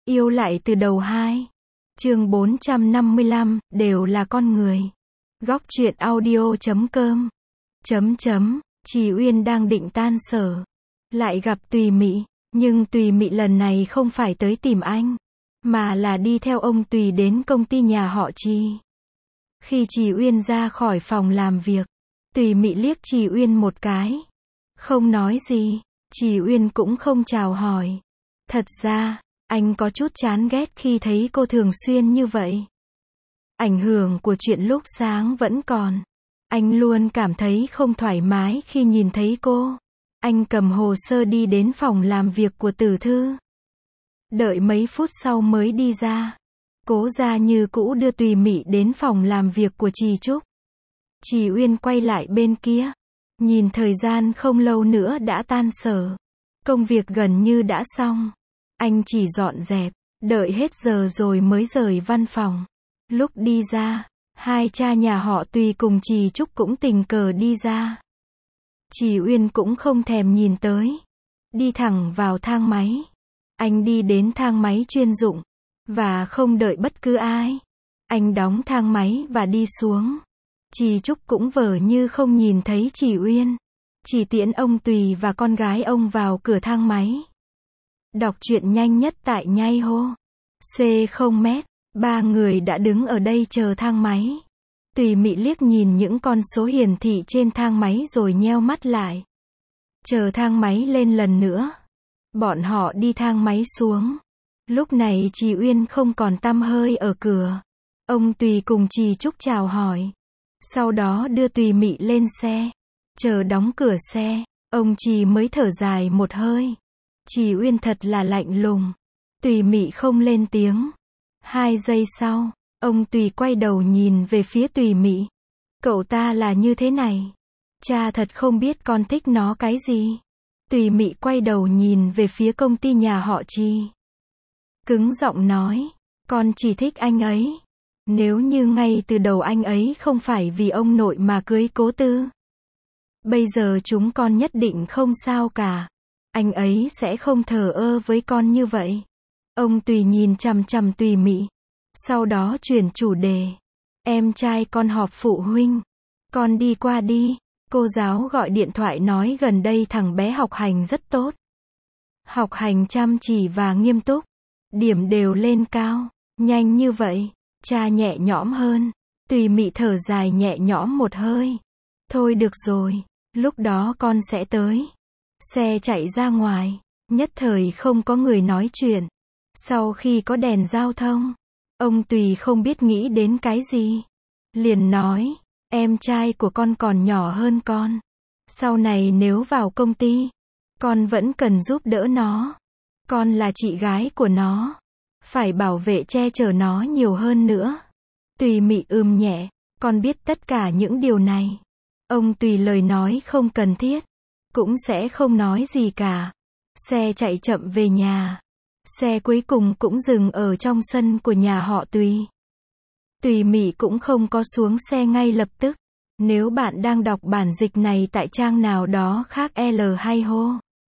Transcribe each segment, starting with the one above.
Yêu lại từ đầu 2. Chương 455, đều là con người. Góc truyện audio.com. Trì Uyên đang định tan sở, lại gặp Tùy Mị, nhưng Tùy Mị lần này không phải tới tìm anh, mà là đi theo ông Tùy đến công ty nhà họ Trì. Khi Trì Uyên ra khỏi phòng làm việc, Tùy Mị liếc Trì Uyên một cái, không nói gì. Trì Uyên cũng không chào hỏi. Thật ra, anh có chút chán ghét khi thấy cô thường xuyên như vậy. Ảnh hưởng của chuyện lúc sáng vẫn còn. Anh luôn cảm thấy không thoải mái khi nhìn thấy cô. Anh cầm hồ sơ đi đến phòng làm việc của Tử Thư. Đợi mấy phút sau mới đi ra. Cố ra như cũ đưa Tùy Mị đến phòng làm việc của Trì Trúc. Trì Uyên quay lại bên kia. Nhìn thời gian không lâu nữa đã tan sở. Công việc gần như đã xong. Anh chỉ dọn dẹp, đợi hết giờ rồi mới rời văn phòng. Lúc đi ra, hai cha nhà họ Tùy cùng Trì Trúc cũng tình cờ đi ra. Trì Uyên cũng không thèm nhìn tới. Đi thẳng vào thang máy. Anh đi đến thang máy chuyên dụng. Và không đợi bất cứ ai. Anh đóng thang máy và đi xuống. Trì Trúc cũng vờ như không nhìn thấy Trì Uyên. Chỉ tiễn ông Tùy và con gái ông vào cửa thang máy. Đọc truyện nhanh nhất tại Nhai Hô. C0m, ba người đã đứng ở đây chờ thang máy. Tùy Mị liếc nhìn những con số hiển thị trên thang máy rồi nheo mắt lại. Chờ thang máy lên lần nữa. Bọn họ đi thang máy xuống. Lúc này Trì Uyên không còn tăm hơi ở cửa. Ông Tùy cùng Trì Trúc chào hỏi. Sau đó đưa Tùy Mị lên xe. Chờ đóng cửa xe, ông Trì mới thở dài một hơi. Trì Uyên thật là lạnh lùng. Tùy Mị không lên tiếng. 2 giây sau, ông Tùy quay đầu nhìn về phía Tùy Mị. Cậu ta là như thế này. Cha thật không biết con thích nó cái gì. Tùy Mị quay đầu nhìn về phía công ty nhà họ Trì. Cứng giọng nói, con chỉ thích anh ấy. Nếu như ngay từ đầu anh ấy không phải vì ông nội mà cưới Cố Tư, bây giờ chúng con nhất định không sao cả. Anh ấy sẽ không thờ ơ với con như vậy. Ông Tùy nhìn chằm chằm Tùy Mị. Sau đó chuyển chủ đề. Em trai con họp phụ huynh. Con đi qua đi. Cô giáo gọi điện thoại nói gần đây thằng bé học hành rất tốt. Học hành chăm chỉ và nghiêm túc. Điểm đều lên cao. Nhanh như vậy. Cha nhẹ nhõm hơn. Tùy Mị thở dài nhẹ nhõm một hơi. Thôi được rồi. Lúc đó con sẽ tới. Xe chạy ra ngoài. Nhất thời không có người nói chuyện. Sau khi có đèn giao thông, ông Tùy không biết nghĩ đến cái gì. Liền nói, em trai của con còn nhỏ hơn con. Sau này nếu vào công ty, con vẫn cần giúp đỡ nó. Con là chị gái của nó. Phải bảo vệ che chở nó nhiều hơn nữa. Tùy Mị nhẹ, con biết tất cả những điều này. Ông Tùy lời nói không cần thiết. Cũng sẽ không nói gì cả. Xe chạy chậm về nhà. Xe cuối cùng cũng dừng ở trong sân của nhà họ Tùy. Tùy Mị cũng không có xuống xe ngay lập tức. Nếu bạn đang đọc bản dịch này tại trang nào đó khác L hay hô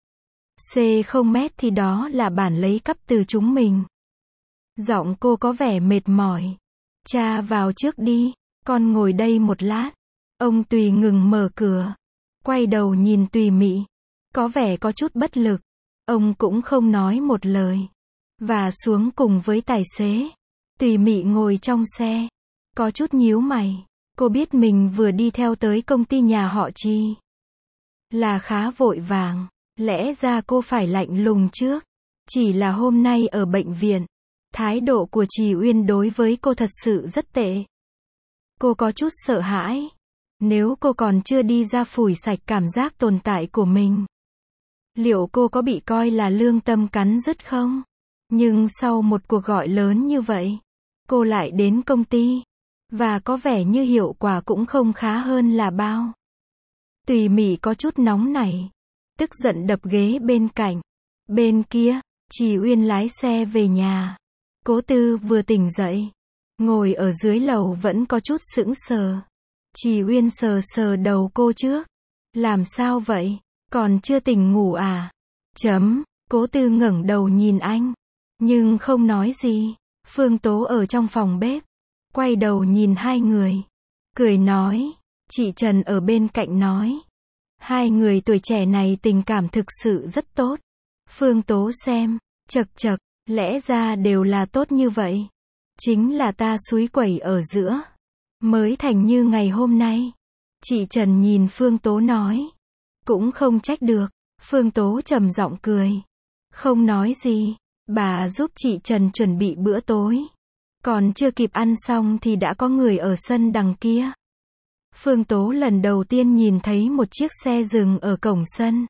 C0m thì đó là bản lấy cắp từ chúng mình. Giọng cô có vẻ mệt mỏi. Cha vào trước đi, con ngồi đây một lát. Ông Tùy ngừng mở cửa. Quay đầu nhìn Tùy Mị. Có vẻ có chút bất lực. Ông cũng không nói một lời. Và xuống cùng với tài xế. Tùy Mị ngồi trong xe. Có chút nhíu mày. Cô biết mình vừa đi theo tới công ty nhà họ Trì. Là khá vội vàng. Lẽ ra cô phải lạnh lùng trước. Chỉ là hôm nay ở bệnh viện. Thái độ của Trì Uyên đối với cô thật sự rất tệ. Cô có chút sợ hãi. Nếu cô còn chưa đi ra phủi sạch cảm giác tồn tại của mình, liệu cô có bị coi là lương tâm cắn rứt không? Nhưng sau một cuộc gọi lớn như vậy, cô lại đến công ty. Và có vẻ như hiệu quả cũng không khá hơn là bao. Tùy Mị có chút nóng nảy. Tức giận đập ghế bên cạnh. Bên kia, Trì Uyên lái xe về nhà. Cố Tư vừa tỉnh dậy. Ngồi ở dưới lầu vẫn có chút sững sờ. Trì Uyên sờ sờ đầu cô trước. Làm sao vậy? Còn chưa tỉnh ngủ à? Cố Tư ngẩng đầu nhìn anh. nhưng không nói gì. Phương Tố ở trong phòng bếp, quay đầu nhìn hai người, cười nói. Chị Trần ở bên cạnh nói. Hai người tuổi trẻ này tình cảm thực sự rất tốt. Phương Tố xem, chật chật, lẽ ra đều là tốt như vậy. Chính là ta xúi quẩy ở giữa, mới thành như ngày hôm nay. Chị Trần nhìn Phương Tố nói. Cũng không trách được. Phương Tố trầm giọng cười. Không nói gì. Bà giúp chị Trần chuẩn bị bữa tối. Còn chưa kịp ăn xong thì đã có người ở sân đằng kia. Phương Tố lần đầu tiên nhìn thấy một chiếc xe dừng ở cổng sân.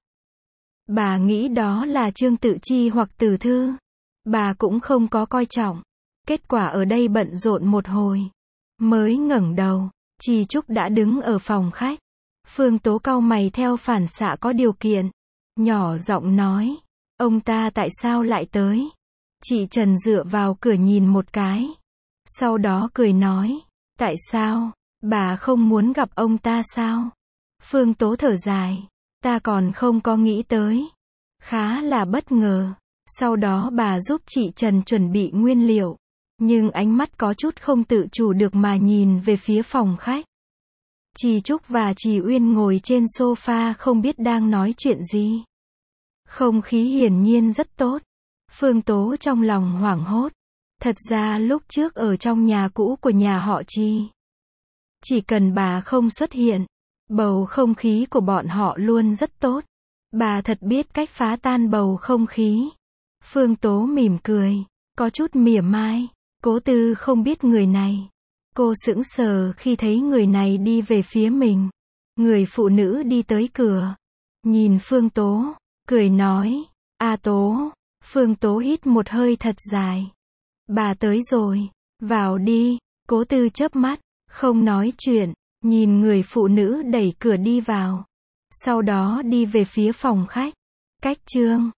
Bà nghĩ đó là Trương Tự Chi hoặc Từ Thư. Bà cũng không có coi trọng. Kết quả ở đây bận rộn một hồi, mới ngẩng đầu, Chi Trúc đã đứng ở phòng khách. Phương Tố cau mày theo phản xạ có điều kiện, nhỏ giọng nói, ông ta tại sao lại tới? Chị Trần dựa vào cửa nhìn một cái, sau đó cười nói, tại sao? Bà không muốn gặp ông ta sao? Phương Tố thở dài, ta còn không có nghĩ tới. Khá là bất ngờ. Sau đó bà giúp chị Trần chuẩn bị nguyên liệu, nhưng ánh mắt có chút không tự chủ được mà nhìn về phía phòng khách. Trì Trúc và Trì Uyên ngồi trên sofa không biết đang nói chuyện gì. Không khí hiển nhiên rất tốt. Phương Tố trong lòng hoảng hốt. Thật ra lúc trước ở trong nhà cũ của nhà họ Trì, chỉ cần bà không xuất hiện, bầu không khí của bọn họ luôn rất tốt. Bà thật biết cách phá tan bầu không khí. Phương Tố mỉm cười, có chút mỉa mai. Cố Tư không biết người này. Cô sững sờ khi thấy người này đi về phía mình. Người phụ nữ đi tới cửa, nhìn Phương Tố, cười nói, A Tố. Phương Tố hít một hơi thật dài. Bà tới rồi, vào đi. Cố Tư chớp mắt, không nói chuyện, nhìn người phụ nữ đẩy cửa đi vào. Sau đó đi về phía phòng khách. Cách chương